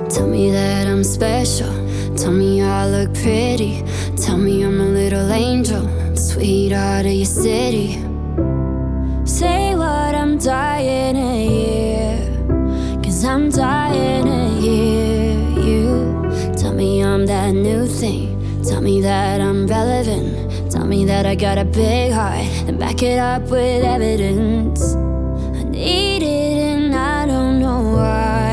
Tell me that I'm special. Tell me I look pretty. Tell me I'm a little angel, sweetheart of your city. Say what I'm dying to hear, 'cause I'm dying to hear you. Tell me I'm that new thing. Tell me that I'm relevant. Tell me that I got a big heart, and back it up with evidence. I need it and I don't know why.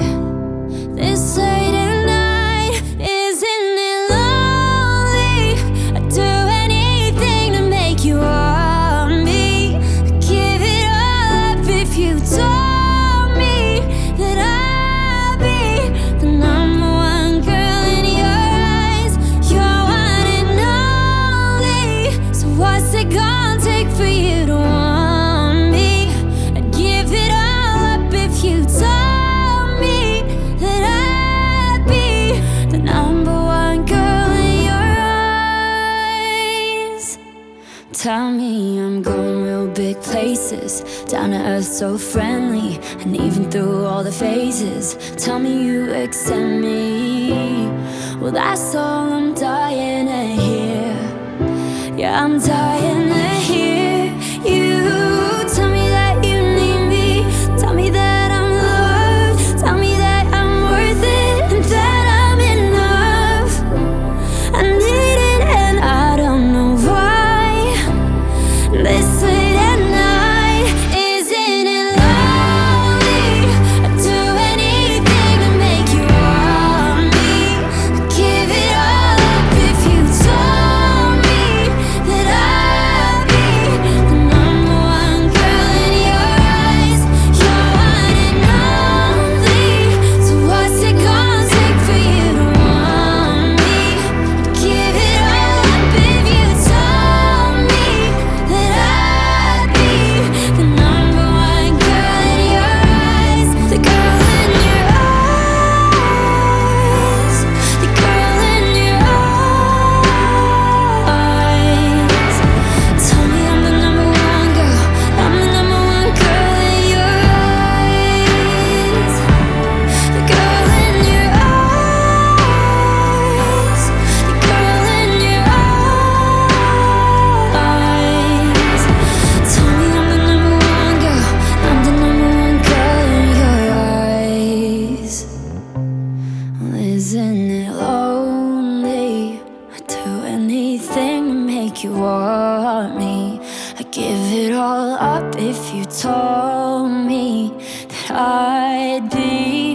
This late at night, isn't it lonely? I'd do anything to make you want me. I'd give it all up if you told me that I'd be the number one girl in your eyes. You're one and only. So what's it gonna take for you to want me? I'd give it all up if you told me that I'd be the number one girl in your eyes. Tell me I'm going real big places, down to earth so friendly, and even through all the phases. Tell me you accept me. Well, that's all I'm dying to hear. Yeah, I'm dying to hear you. Tell me that you need me. Tell me that I'm loved. Tell me that I'm worth it and that I'm enough. I need it and I don't know why. This late at night, isn't it lonely? I'd do anything to make you want me. I'd give it all up if you told me that I'd be the number one girl in your eyes. You're one and only. So what's it gonna take for you to want me? I'd give it all up if you told me that I'd be the number one girl in your eyes. The girl in your eyes. The girl in your eyes. Tell me I'm the number one girl. I'm the number one girl in your eyes. The girl in your eyes. The girl in your eyes. Tell me I'm the number one girl. I'm the number one girl in your eyes. Well, isn't it lonely? I'd do anything to make you want me. I'd give it all up if you told me that I'd be